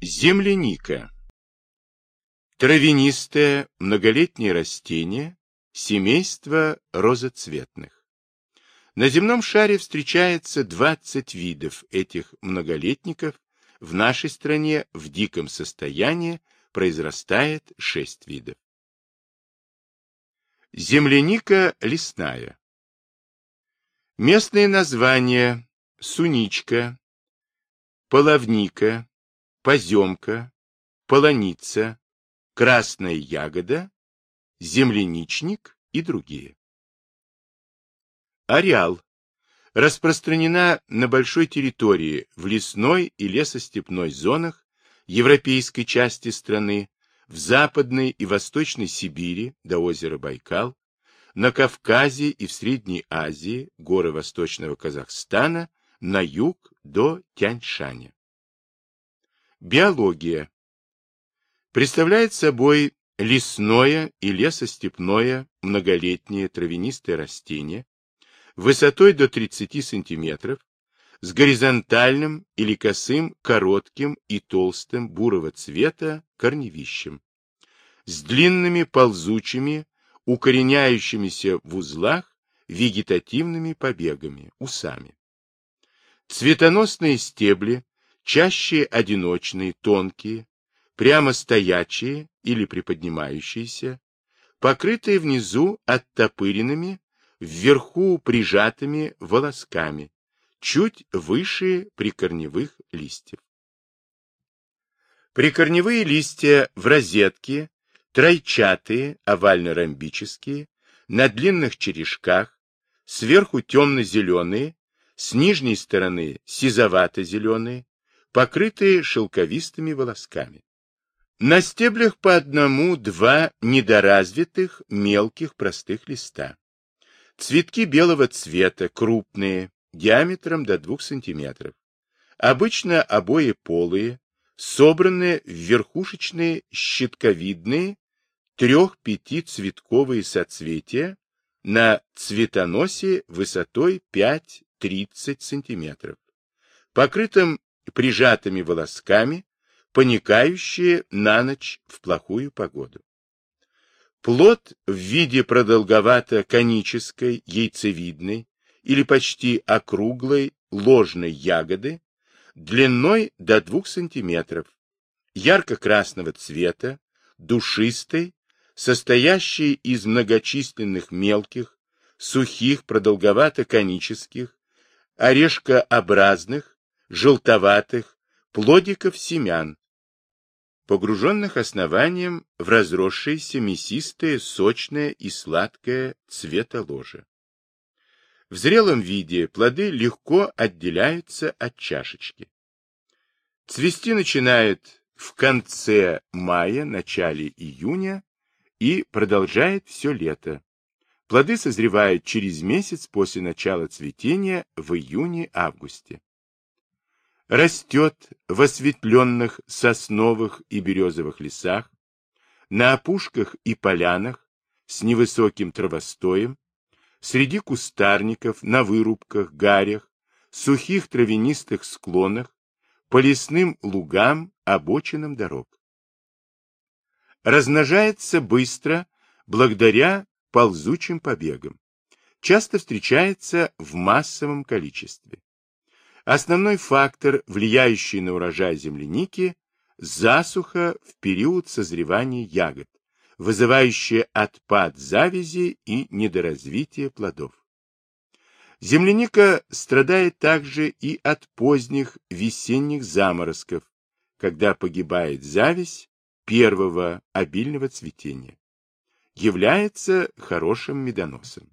Земляника. Травянистое многолетнее растение семейства розоцветных. На земном шаре встречается 20 видов этих многолетников, в нашей стране в диком состоянии произрастает 6 видов. Земляника лесная. Местные названия: суничка, половника, поземка, полоница, красная ягода, земляничник и другие. Ареал. Распространена на большой территории в лесной и лесостепной зонах европейской части страны, в Западной и Восточной Сибири до озера Байкал, на Кавказе и в Средней Азии, горы Восточного Казахстана, на юг до Тянь-Шаня. Биология. Представляет собой лесное и лесостепное многолетнее травянистое растение высотой до 30 см, с горизонтальным или косым, коротким и толстым бурого цвета корневищем, с длинными ползучими, укореняющимися в узлах вегетативными побегами, усами. Цветоносные стебли чаще одиночные, тонкие, прямо стоячие или приподнимающиеся, покрытые внизу оттопыренными, вверху прижатыми волосками, чуть выше прикорневых листьев. Прикорневые листья в розетке, тройчатые, овально-ромбические, на длинных черешках, сверху темно-зеленые, с нижней стороны сизовато-зеленые, покрытые шелковистыми волосками. На стеблях по одному-два недоразвитых мелких простых листа. Цветки белого цвета, крупные, диаметром до 2 см. Обычно обоеполые, собранные в верхушечные щитковидные 3-5 цветковые соцветия на цветоносе высотой 5-30 см, покрытым прижатыми волосками, поникающие на ночь в плохую погоду. Плод в виде продолговато-конической, яйцевидной или почти округлой ложной ягоды длиной до 2 см, ярко-красного цвета, душистой, состоящей из многочисленных мелких, сухих продолговато-конических, орешкообразных, желтоватых плодиков семян, погруженных основанием в разросшееся мясистое, сочное и сладкое цветоложе. В зрелом виде плоды легко отделяются от чашечки. Цвести начинает в конце мая, начале июня и продолжает все лето. Плоды созревают через месяц после начала цветения в июне-августе. Растет в осветленных сосновых и березовых лесах, на опушках и полянах с невысоким травостоем, среди кустарников, на вырубках, гарях, сухих травянистых склонах, по лесным лугам, обочинам дорог. Размножается быстро благодаря ползучим побегам. Часто встречается в массовом количестве. Основной фактор, влияющий на урожай земляники, засуха в период созревания ягод, вызывающая отпад завязи и недоразвитие плодов. Земляника страдает также и от поздних весенних заморозков, когда погибает завязь первого обильного цветения. Является хорошим медоносом.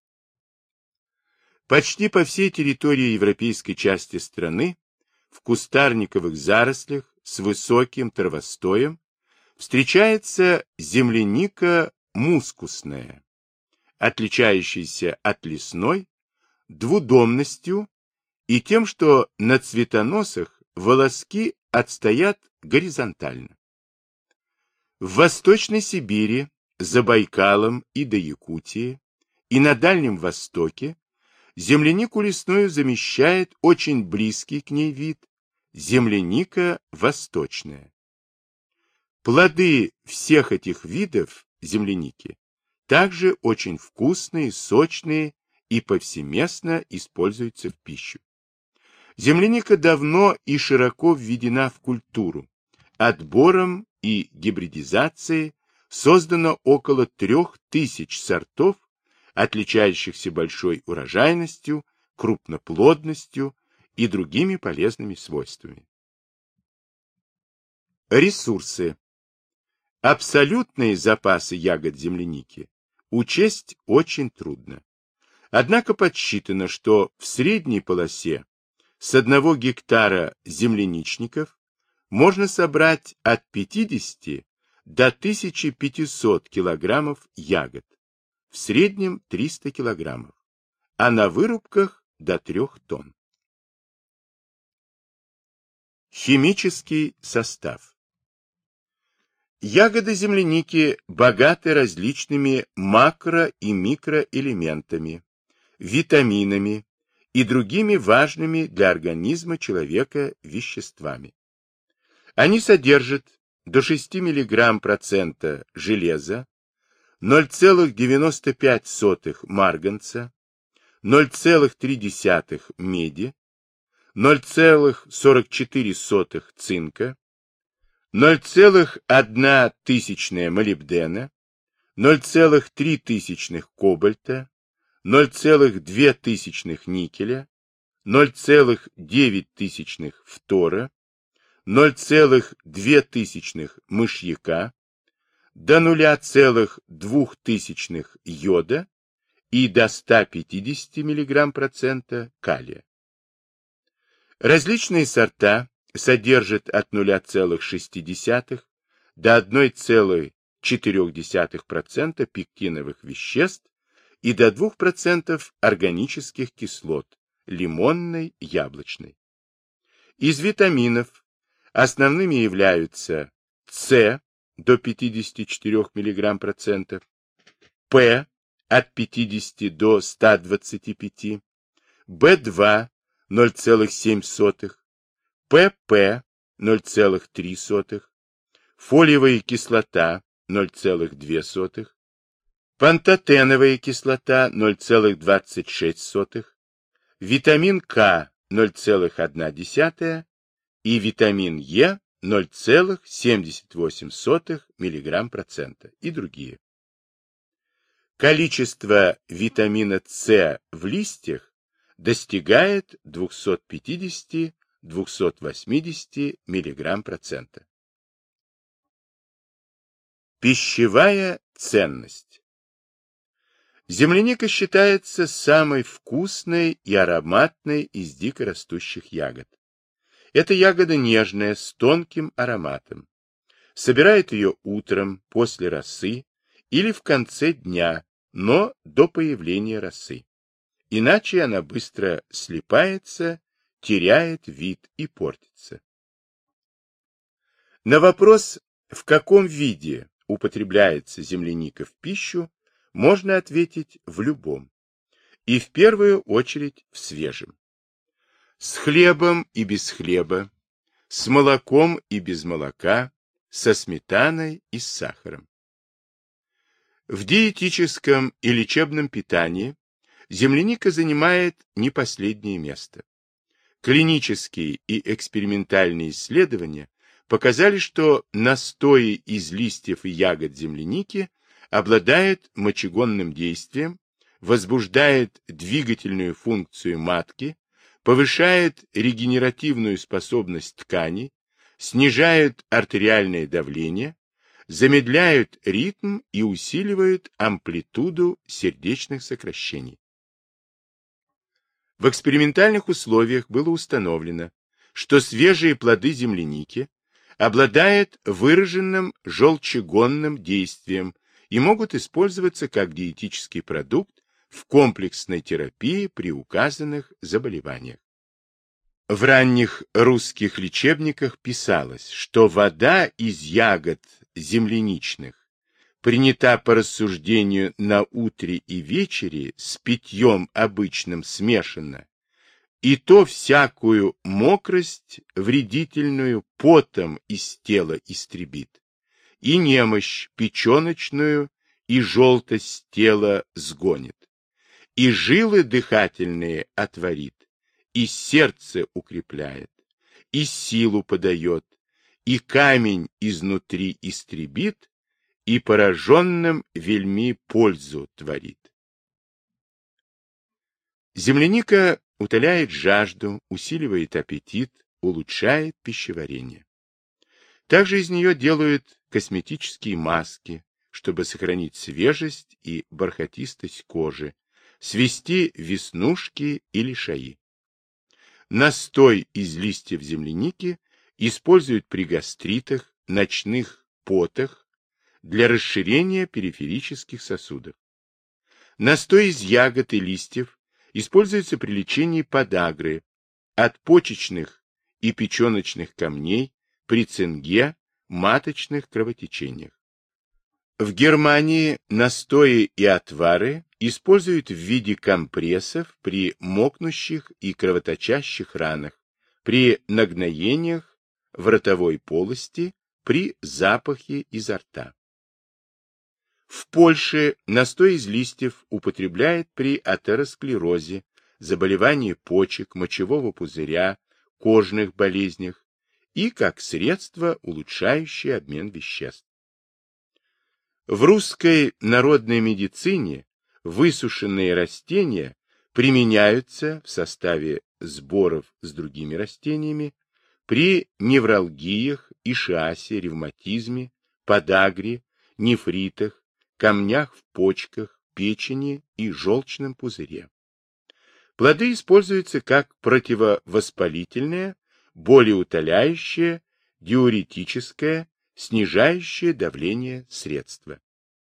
Почти по всей территории европейской части страны в кустарниковых зарослях с высоким травостоем встречается земляника мускусная, отличающаяся от лесной двудомностью и тем, что на цветоносах волоски отстоят горизонтально. В Восточной Сибири, за Байкалом и до Якутии, и на Дальнем Востоке землянику лесную замещает очень близкий к ней вид земляника восточная. Плоды всех этих видов земляники также очень вкусные, сочные и повсеместно используются в пищу. Земляника давно и широко введена в культуру. Отбором и гибридизацией создано около 3000 сортов, отличающихся большой урожайностью, крупноплодностью и другими полезными свойствами. Ресурсы. Абсолютные запасы ягод земляники учесть очень трудно. Однако подсчитано, что в средней полосе с 1 гектара земляничников можно собрать от 50 до 1500 килограммов ягод, в среднем 300 килограммов, а на вырубках до 3 тонн. Химический состав. Ягоды земляники богаты различными макро- и микроэлементами, витаминами и другими важными для организма человека веществами. Они содержат до 6 мг% железа, 0,95 марганца, 0,3 меди, 0,44 цинка, 0,1 молибдена, 0,3 кобальта, 0,2 никеля, 0,9 фтора, 0,2 мышьяка, до 0,2 йода и до 150 мг% калия. Различные сорта содержат от 0,6 до 1,4% пектиновых веществ и до 2% органических кислот лимонной, яблочной. Из витаминов основными являются С до 54 мг%, П от 50 до 125, В2 0,7, ПП 0,3, фолиевая кислота 0,2, пантотеновая кислота 0,26, витамин К 0,1 и витамин Е 0,78 мг% и другие. Количество витамина С в листьях достигает 250-280 мг%. Пищевая ценность. Земляника считается самой вкусной и ароматной из дикорастущих ягод. Эта ягода нежная, с тонким ароматом. Собирают ее утром, после росы или в конце дня, но до появления росы. Иначе она быстро слипается, теряет вид и портится. На вопрос, в каком виде употребляется земляника в пищу, можно ответить в любом. И в первую очередь в свежем. С хлебом и без хлеба, с молоком и без молока, со сметаной и с сахаром. В диетическом и лечебном питании земляника занимает не последнее место. Клинические и экспериментальные исследования показали, что настои из листьев и ягод земляники обладают мочегонным действием, возбуждает двигательную функцию матки, повышает регенеративную способность тканей, снижают артериальное давление, замедляют ритм и усиливают амплитуду сердечных сокращений. В экспериментальных условиях было установлено, что свежие плоды земляники обладают выраженным желчегонным действием и могут использоваться как диетический продукт в комплексной терапии при указанных заболеваниях. В ранних русских лечебниках писалось, что вода из ягод земляничных принята по рассуждению на утре и вечере с питьем обычным смешанно, и то всякую мокрость вредительную потом из тела истребит, и немощь печеночную, и желтость тела сгонит, и жилы дыхательные отворит, и сердце укрепляет, и силу подает, и камень изнутри истребит, и пораженным вельми пользу творит. Земляника утоляет жажду, усиливает аппетит, улучшает пищеварение. Также из нее делают косметические маски, чтобы сохранить свежесть и бархатистость кожи, свести веснушки и лишаи. Настой из листьев земляники используют при гастритах, ночных потах для расширения периферических сосудов. Настой из ягод и листьев используется при лечении подагры, от почечных и печеночных камней, при цинге, маточных кровотечениях. В Германии настои и отвары используют в виде компрессов при мокнущих и кровоточащих ранах, при нагноениях в ротовой полости, при запахе изо рта. В Польше настой из листьев употребляют при атеросклерозе, заболевании почек, мочевого пузыря, кожных болезнях и как средство, улучшающее обмен веществ. В русской народной медицине высушенные растения применяются в составе сборов с другими растениями при невралгиях, ишиасе, ревматизме, подагре, нефритах, камнях в почках, печени и желчном пузыре. Плоды используются как противовоспалительное, болеутоляющее, диуретическое, снижающее давление средство.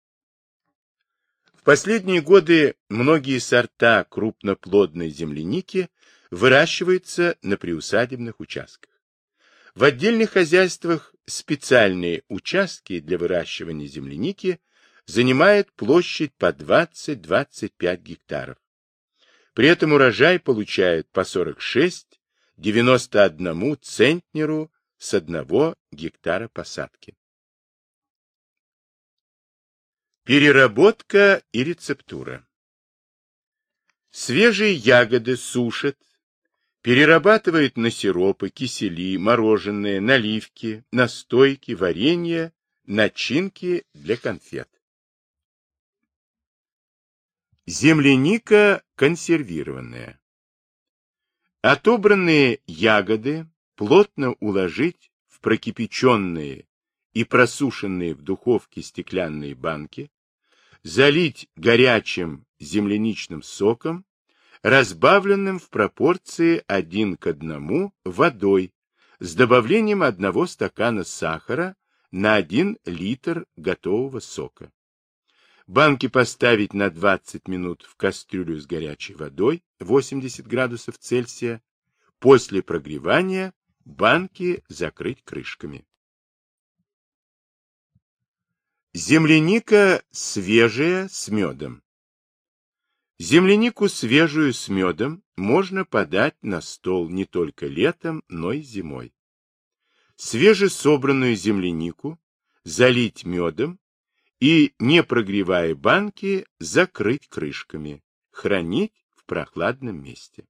В последние годы многие сорта крупноплодной земляники выращиваются на приусадебных участках. В отдельных хозяйствах специальные участки для выращивания земляники занимают площадь по 20-25 гектаров. При этом урожай получают по 46-91 центнеру с 1 гектара посадки. Переработка и рецептура. Свежие ягоды сушат, перерабатывают на сиропы, кисели, мороженое, наливки, настойки, варенье, начинки для конфет. Земляника консервированная. Отобранные ягоды плотно уложить в прокипяченные и просушенные в духовке стеклянные банки, залить горячим земляничным соком, разбавленным в пропорции 1 к 1 водой с добавлением 1 стакана сахара на 1 литр готового сока. Банки поставить на 20 минут в кастрюлю с горячей водой 80 градусов Цельсия. После прогревания банки закрыть крышками. Земляника свежая с медом. Землянику свежую с медом можно подать на стол не только летом, но и зимой. Свежесобранную землянику залить медом и, не прогревая банки, закрыть крышками, хранить в прохладном месте.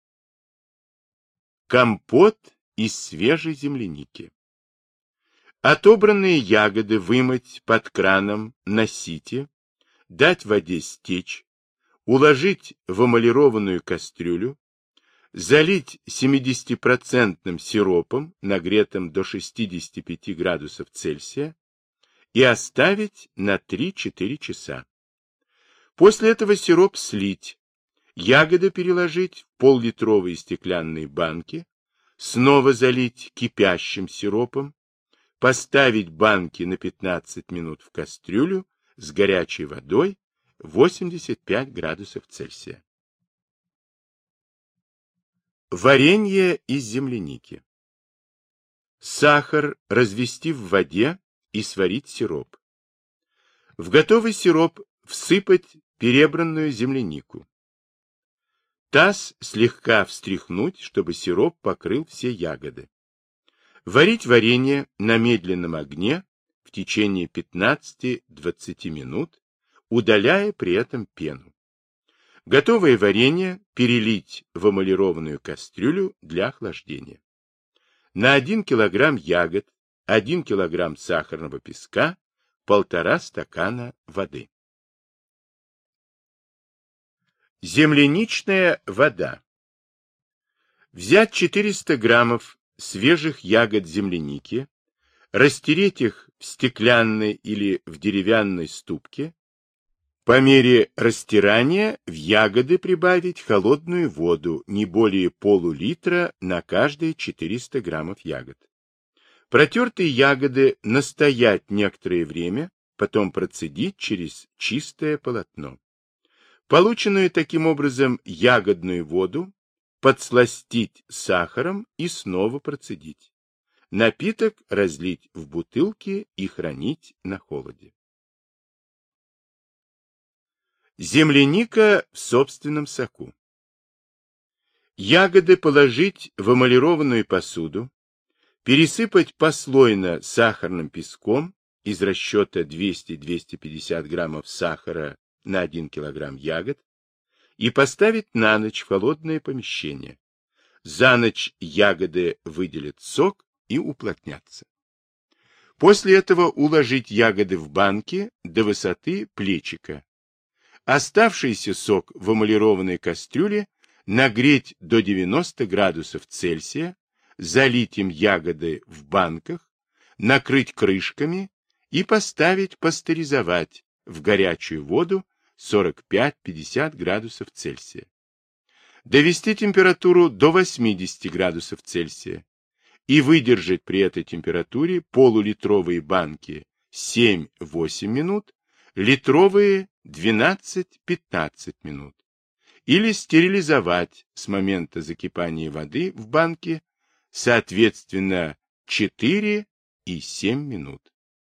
Компот из свежей земляники. Отобранные ягоды вымыть под краном на сите, дать воде стечь, уложить в эмалированную кастрюлю, залить 70% сиропом, нагретым до 65 градусов Цельсия, и оставить на 3-4 часа. После этого сироп слить, ягоды переложить в пол-литровые стеклянные банки, снова залить кипящим сиропом, поставить банки на 15 минут в кастрюлю с горячей водой 85 градусов Цельсия. Варенье из земляники. Сахар развести в воде и сварить сироп. В готовый сироп всыпать перебранную землянику. таз слегка встряхнуть, чтобы сироп покрыл все ягоды. Варить варенье на медленном огне в течение 15-20 минут, удаляя при этом пену. Готовое варенье перелить в эмалированную кастрюлю для охлаждения. На 1 кг ягод, 1 кг сахарного песка, 1,5 стакана воды. Земляничная вода. Взять 400 граммов свежих ягод земляники, растереть их в стеклянной или в деревянной ступке. По мере растирания в ягоды прибавить холодную воду не более пол-литра на каждые 400 граммов ягод. Протертые ягоды настоять некоторое время, потом процедить через чистое полотно. Полученную таким образом ягодную воду подсластить сахаром и снова процедить. Напиток разлить в бутылки и хранить на холоде. Земляника в собственном соку. Ягоды положить в эмалированную посуду, пересыпать послойно сахарным песком из расчета 200-250 граммов сахара на 1 килограмм ягод и поставить на ночь в холодное помещение. За ночь ягоды выделят сок и уплотнятся. После этого уложить ягоды в банки до высоты плечика. Оставшийся сок в эмалированной кастрюле нагреть до 90 градусов Цельсия, залить им ягоды в банках, накрыть крышками и поставить пастеризовать в горячую воду 45-50 градусов Цельсия. Довести температуру до 80 градусов Цельсия и выдержать при этой температуре полулитровые банки 7-8 минут, литровые 12-15 минут. Или стерилизовать с момента закипания воды в банке, соответственно, 4 и 7 минут.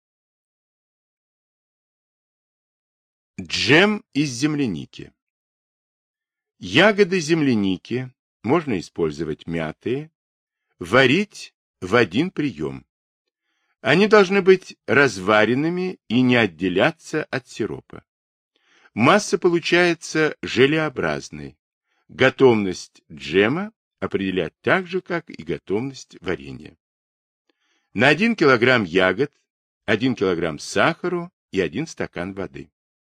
Джем из земляники. Ягоды земляники, можно использовать мятые, варить в один прием. Они должны быть разваренными и не отделяться от сиропа. Масса получается желеобразной. Готовность джема определять так же, как и готовность варенья. На 1 килограмм ягод 1 килограмм сахару и 1 стакан воды.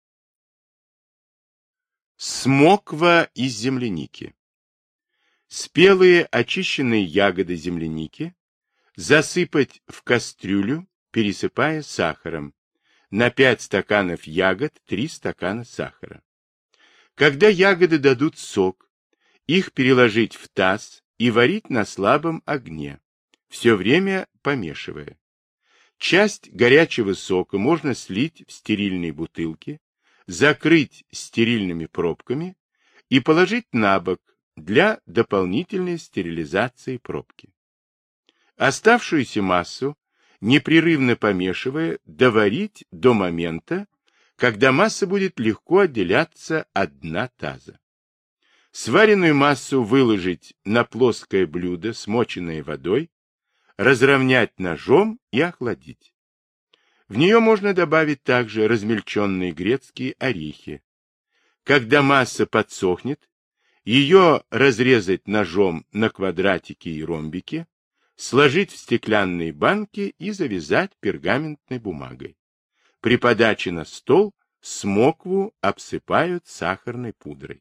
Смоква из земляники. Спелые очищенные ягоды земляники засыпать в кастрюлю, пересыпая сахаром. На 5 стаканов ягод 3 стакана сахара. Когда ягоды дадут сок, их переложить в таз и варить на слабом огне, все время помешивая. Часть горячего сока можно слить в стерильные бутылки, закрыть стерильными пробками и положить на бок для дополнительной стерилизации пробки. Оставшуюся массу, непрерывно помешивая, доварить до момента, когда масса будет легко отделяться от дна таза. Сваренную массу выложить на плоское блюдо, смоченное водой, разровнять ножом и охладить. В нее можно добавить также размельченные грецкие орехи. Когда масса подсохнет, ее разрезать ножом на квадратики и ромбики, сложить в стеклянные банки и завязать пергаментной бумагой. При подаче на стол смокву обсыпают сахарной пудрой.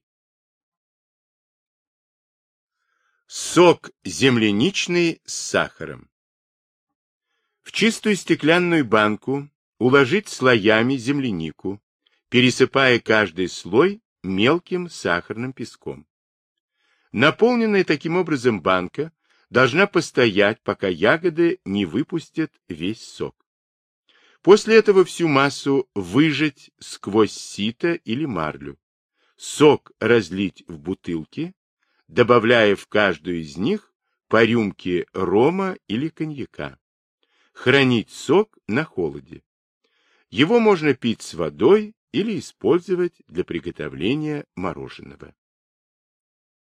Сок земляничный с сахаром. В чистую стеклянную банку уложить слоями землянику, пересыпая каждый слой мелким сахарным песком. Наполненная таким образом банка должна постоять, пока ягоды не выпустят весь сок. После этого всю массу выжать сквозь сито или марлю. Сок разлить в бутылки, добавляя в каждую из них по рюмке рома или коньяка. Хранить сок на холоде. Его можно пить с водой или использовать для приготовления мороженого.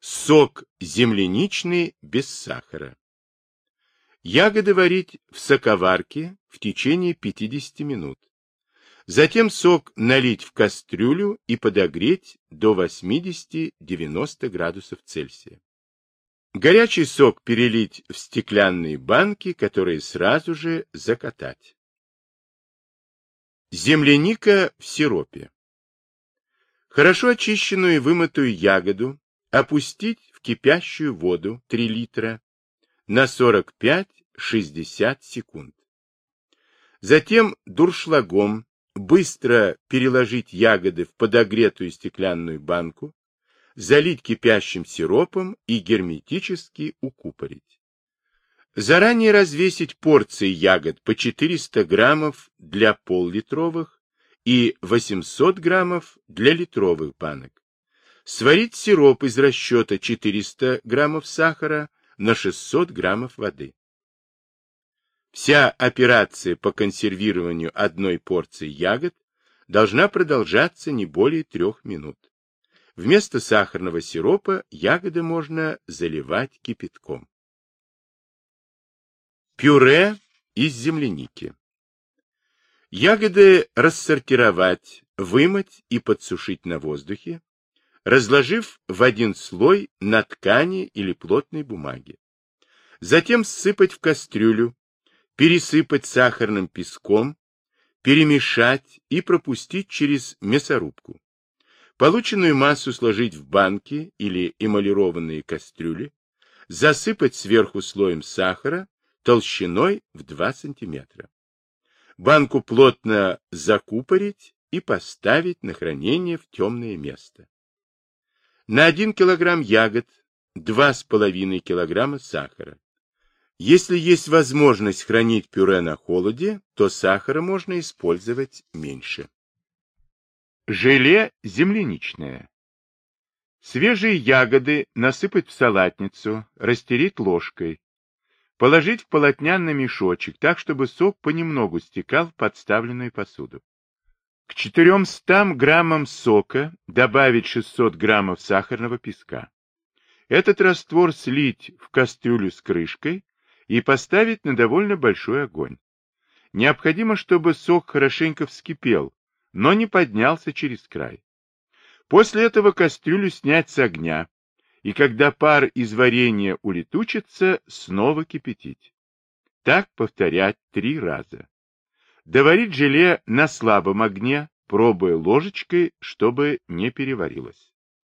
Сок земляничный без сахара. Ягоды варить в соковарке в течение 50 минут. Затем сок налить в кастрюлю и подогреть до 80-90 градусов Цельсия. Горячий сок перелить в стеклянные банки, которые сразу же закатать. Земляника в сиропе. Хорошо очищенную и вымытую ягоду опустить в кипящую воду 3 литра на 45-60 секунд. Затем дуршлагом быстро переложить ягоды в подогретую стеклянную банку, залить кипящим сиропом и герметически укупорить. Заранее развесить порции ягод по 400 граммов для пол-литровых и 800 граммов для литровых банок. Сварить сироп из расчета 400 граммов сахара на 600 граммов воды. Вся операция по консервированию одной порции ягод должна продолжаться не более 3 минут. Вместо сахарного сиропа ягоды можно заливать кипятком. Пюре из земляники. Ягоды рассортировать, вымыть и подсушить на воздухе, разложив в один слой на ткани или плотной бумаге. Затем ссыпать в кастрюлю, пересыпать сахарным песком, перемешать и пропустить через мясорубку. Полученную массу сложить в банки или эмалированные кастрюли, засыпать сверху слоем сахара толщиной в 2 см. Банку плотно закупорить и поставить на хранение в темное место. На 1 кг ягод 2,5 кг сахара. Если есть возможность хранить пюре на холоде, то сахара можно использовать меньше. Желе земляничное. Свежие ягоды насыпать в салатницу, растереть ложкой. Положить в полотняный мешочек, так, чтобы сок понемногу стекал в подставленную посуду. К 400 граммам сока добавить 600 граммов сахарного песка. Этот раствор слить в кастрюлю с крышкой и поставить на довольно большой огонь. Необходимо, чтобы сок хорошенько вскипел, но не поднялся через край. После этого кастрюлю снять с огня, и когда пар из варенья улетучится, снова кипятить. Так повторять 3 раза. Доварить желе на слабом огне, пробуя ложечкой, чтобы не переварилось.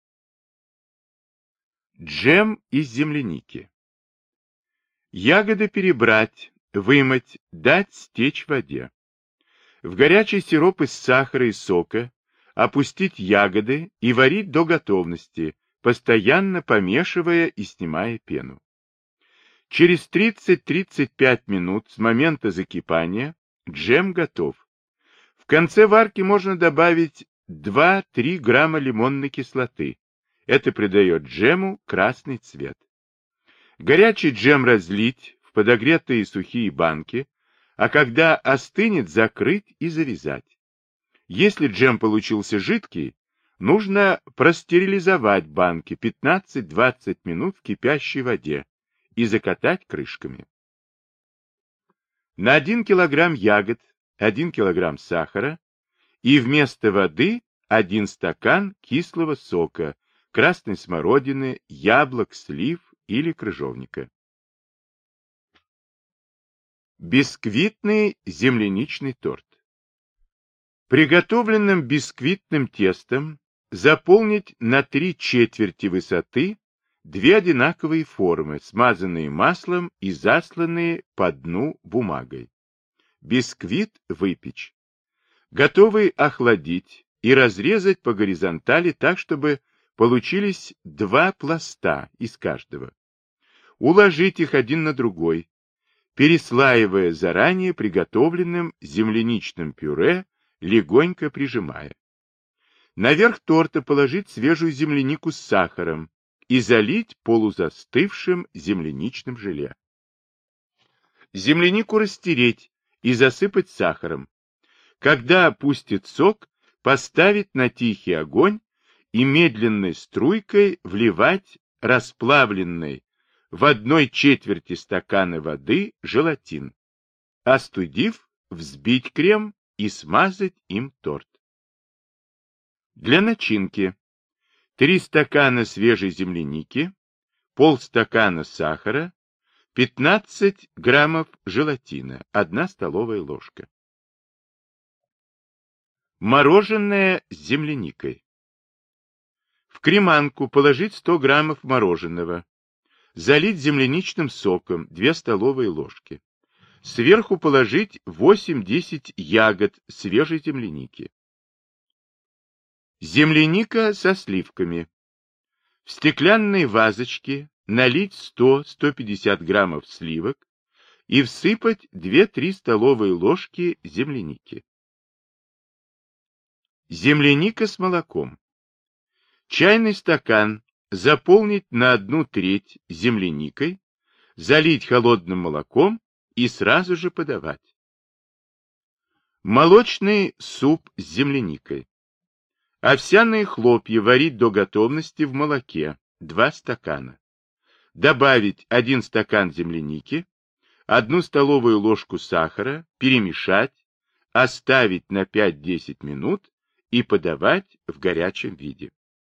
Джем из земляники. Ягоды перебрать, вымыть, дать стечь в воде. В горячий сироп из сахара и сока опустить ягоды и варить до готовности, постоянно помешивая и снимая пену. Через 30-35 минут с момента закипания джем готов. В конце варки можно добавить 2-3 грамма лимонной кислоты. Это придает джему красный цвет. Горячий джем разлить в подогретые сухие банки, а когда остынет, закрыть и завязать. Если джем получился жидкий, нужно простерилизовать банки 15-20 минут в кипящей воде и закатать крышками. На 1 кг ягод 1 кг сахара и вместо воды 1 стакан кислого сока, красной смородины, яблок, слив или крыжовника. Бисквитный земляничный торт. Приготовленным бисквитным тестом заполнить на 3/4 высоты 2 одинаковые формы, смазанные маслом и засланные по дну бумагой. Бисквит выпечь. Готовый охладить и разрезать по горизонтали так, чтобы получились 2 пласта из каждого. Уложить их один на другой, переслаивая заранее приготовленным земляничным пюре, легонько прижимая. Наверх торта положить свежую землянику с сахаром и залить полузастывшим земляничным желе. Землянику растереть и засыпать сахаром. Когда пустит сок, поставить на тихий огонь и медленной струйкой вливать расплавленный в 1/4 стакана воды желатин. Остудив, взбить крем и смазать им торт. Для начинки 3 стакана свежей земляники, полстакана сахара, 15 граммов желатина, 1 столовая ложка. Мороженое с земляникой. В креманку положить 100 граммов мороженого, залить земляничным соком 2 столовые ложки. Сверху положить 8-10 ягод свежей земляники. Земляника со сливками. В стеклянной вазочке налить 100-150 граммов сливок и всыпать 2-3 столовые ложки земляники. Земляника с молоком. Чайный стакан заполнить на 1/3 земляникой, залить холодным молоком и сразу же подавать. Молочный суп с земляникой. Овсяные хлопья варить до готовности в молоке 2 стакана. Добавить 1 стакан земляники, 1 столовую ложку сахара, перемешать, оставить на 5-10 минут и подавать в горячем виде.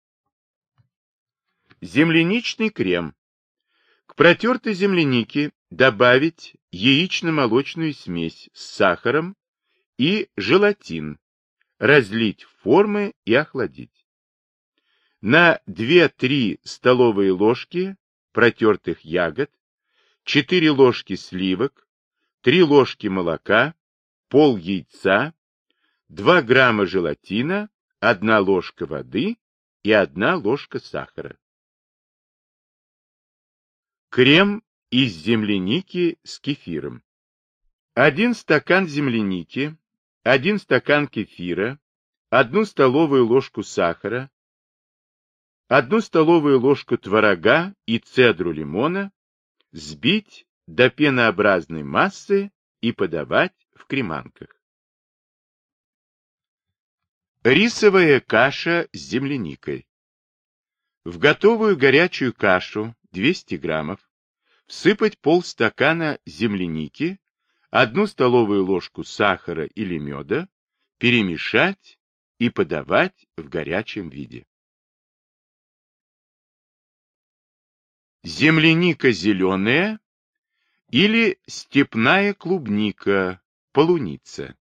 Земляничный крем. К протертой землянике добавить яично-молочную смесь с сахаром и желатин, разлить в формы и охладить. На 2-3 столовые ложки протертых ягод, 4 ложки сливок, 3 ложки молока, пол яйца, 2 грамма желатина, 1 ложка воды и 1 ложка сахара. Крем из земляники с кефиром. 1 стакан земляники, 1 стакан кефира, 1 столовую ложку сахара, 1 столовую ложку творога и цедру лимона, взбить до пенообразной массы и подавать в креманках. Рисовая каша с земляникой. В готовую горячую кашу 200 граммов всыпать полстакана земляники, 1 столовую ложку сахара или меда, перемешать и подавать в горячем виде. Земляника зеленая или степная клубника, полуница.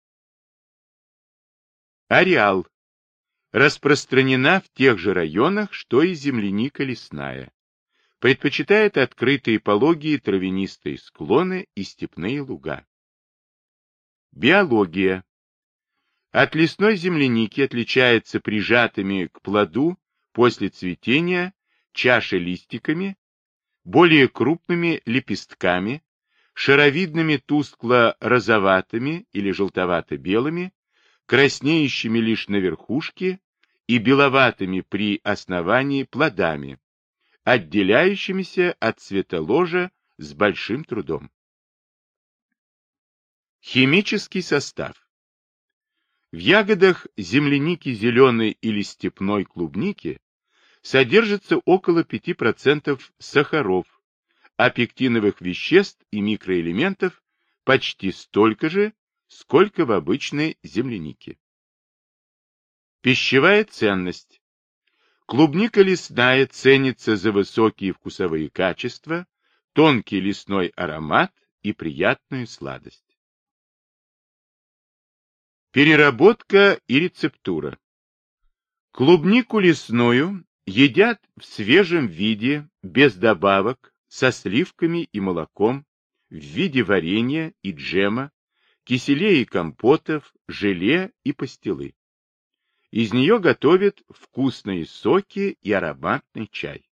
Ареал. Распространена в тех же районах, что и земляника лесная. Предпочитает открытые пологие травянистые склоны и степные луга. Биология. От лесной земляники отличается прижатыми к плоду после цветения чашелистиками, более крупными лепестками, шаровидными тускло-розоватыми или желтовато-белыми, краснеющими лишь на верхушке и беловатыми при основании плодами, отделяющимися от цветоложа с большим трудом. Химический состав. В ягодах земляники зеленой или степной клубники содержится около 5% сахаров, а пектиновых веществ и микроэлементов почти столько же, сколько в обычной землянике. Пищевая ценность. Клубника лесная ценится за высокие вкусовые качества, тонкий лесной аромат и приятную сладость. Переработка и рецептура. Клубнику лесную едят в свежем виде, без добавок, со сливками и молоком, в виде варенья и джема, киселей и компотов, желе и пастилы. Из нее готовят вкусные соки и ароматный чай.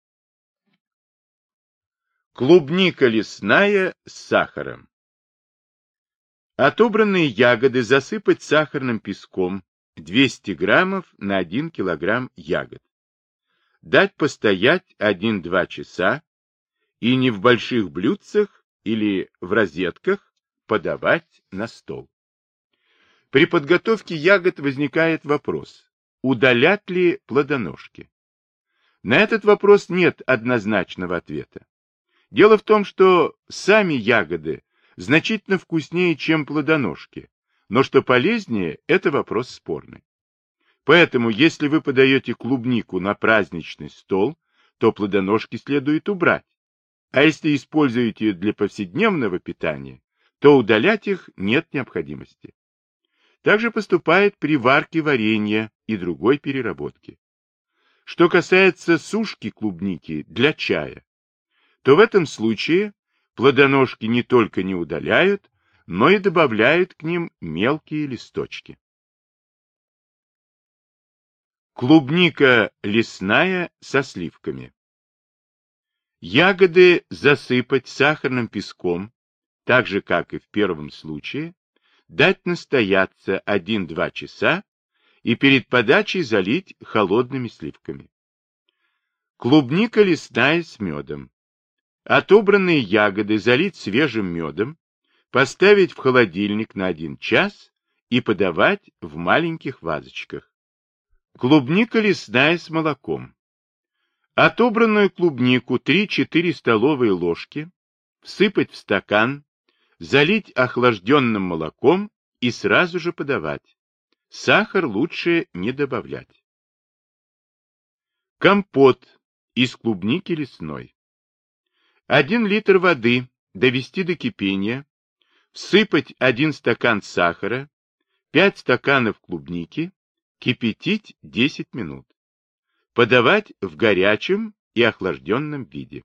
Клубника лесная с сахаром. Отобранные ягоды засыпать сахарным песком 200 граммов на 1 килограмм ягод. Дать постоять 1-2 часа и не в больших блюдцах или в розетках подавать на стол. При подготовке ягод возникает вопрос, удалят ли плодоножки. На этот вопрос нет однозначного ответа. Дело в том, что сами ягоды значительно вкуснее, чем плодоножки, но что полезнее, это вопрос спорный. Поэтому, если вы подаете клубнику на праздничный стол, то плодоножки следует убрать, а если используете ее для повседневного питания, то удалять их нет необходимости. Также поступает при варке варенья и другой переработке. Что касается сушки клубники для чая, то в этом случае плодоножки не только не удаляют, но и добавляют к ним мелкие листочки. Клубника лесная со сливками. Ягоды засыпать сахарным песком, так же, как и в первом случае, дать настояться 1-2 часа и перед подачей залить холодными сливками. Клубника лесная с медом. Отобранные ягоды залить свежим медом, поставить в холодильник на 1 час и подавать в маленьких вазочках. Клубника лесная с молоком. Отобранную клубнику 3-4 столовые ложки всыпать в стакан, залить охлажденным молоком и сразу же подавать. Сахар лучше не добавлять. Компот из клубники лесной. 1 литр воды довести до кипения, всыпать 1 стакан сахара, 5 стаканов клубники, кипятить 10 минут. Подавать в горячем и охлажденном виде.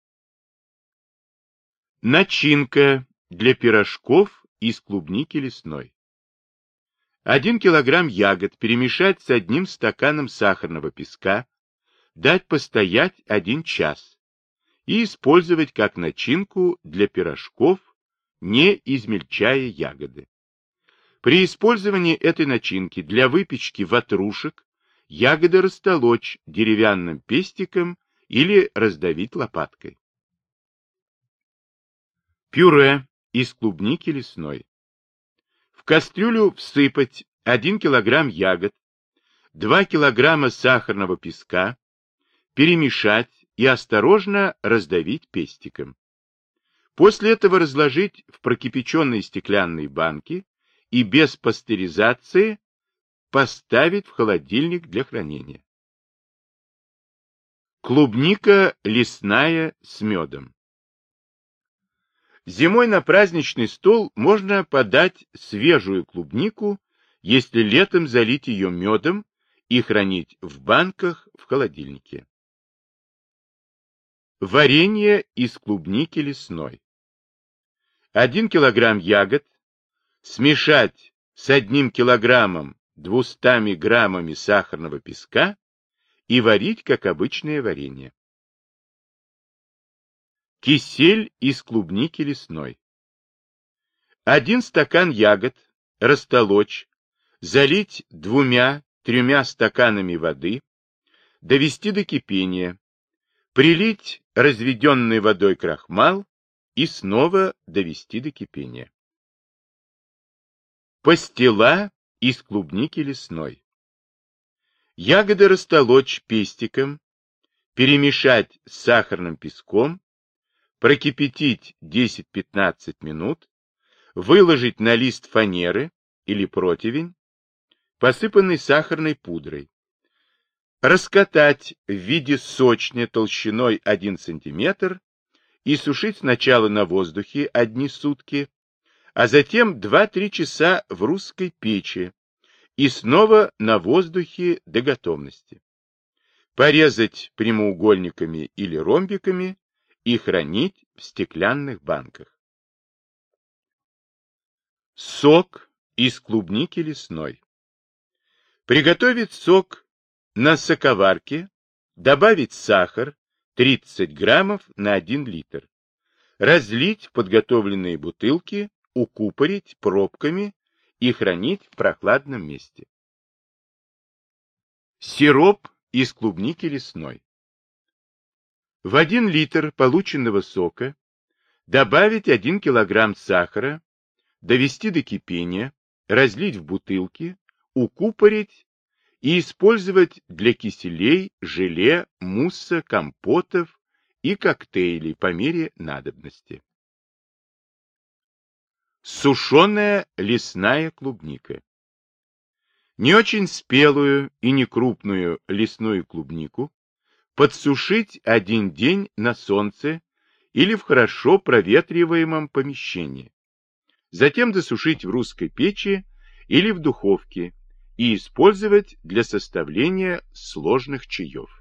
Начинка для пирожков из клубники лесной. 1 килограмм ягод перемешать с 1 стаканом сахарного песка, дать постоять 1 час и использовать как начинку для пирожков, не измельчая ягоды. При использовании этой начинки для выпечки ватрушек ягоды растолочь деревянным пестиком или раздавить лопаткой. Пюре из клубники лесной. В кастрюлю всыпать 1 килограмм ягод, 2 килограмма сахарного песка, перемешать и осторожно раздавить пестиком. После этого разложить в прокипяченные стеклянные банки и без пастеризации поставить в холодильник для хранения. Клубника лесная с медом. Зимой на праздничный стол можно подать свежую клубнику, если летом залить ее медом и хранить в банках в холодильнике. Варенье из клубники лесной. 1 килограмм ягод смешать с 1 килограммом 200 граммами сахарного песка и варить, как обычное варенье. Кисель из клубники лесной. 1 стакан ягод растолочь, залить 2-3 стаканами воды, довести до кипения, прилить разведенной водой крахмал и снова довести до кипения. Пастила из клубники лесной. Ягоды растолочь пестиком, перемешать с сахарным песком, прокипятить 10-15 минут, выложить на лист фанеры или противень, посыпанный сахарной пудрой, раскатать в виде сочня толщиной 1 см и сушить сначала на воздухе 1 сутки, а затем 2-3 часа в русской печи и снова на воздухе до готовности. Порезать прямоугольниками или ромбиками и хранить в стеклянных банках. Сок из клубники лесной. Приготовить сок на соковарке, добавить сахар 30 граммов на 1 литр, разлить в подготовленные бутылки, укупорить пробками и хранить в прохладном месте. Сироп из клубники лесной. В 1 литр полученного сока добавить 1 килограмм сахара, довести до кипения, разлить в бутылки, укупорить и использовать для киселей, желе, мусса, компотов и коктейлей по мере надобности. Сушеная лесная клубника. Не очень спелую и не крупную лесную клубнику подсушить 1 день на солнце или в хорошо проветриваемом помещении. Затем досушить в русской печи или в духовке и использовать для составления сложных чаев.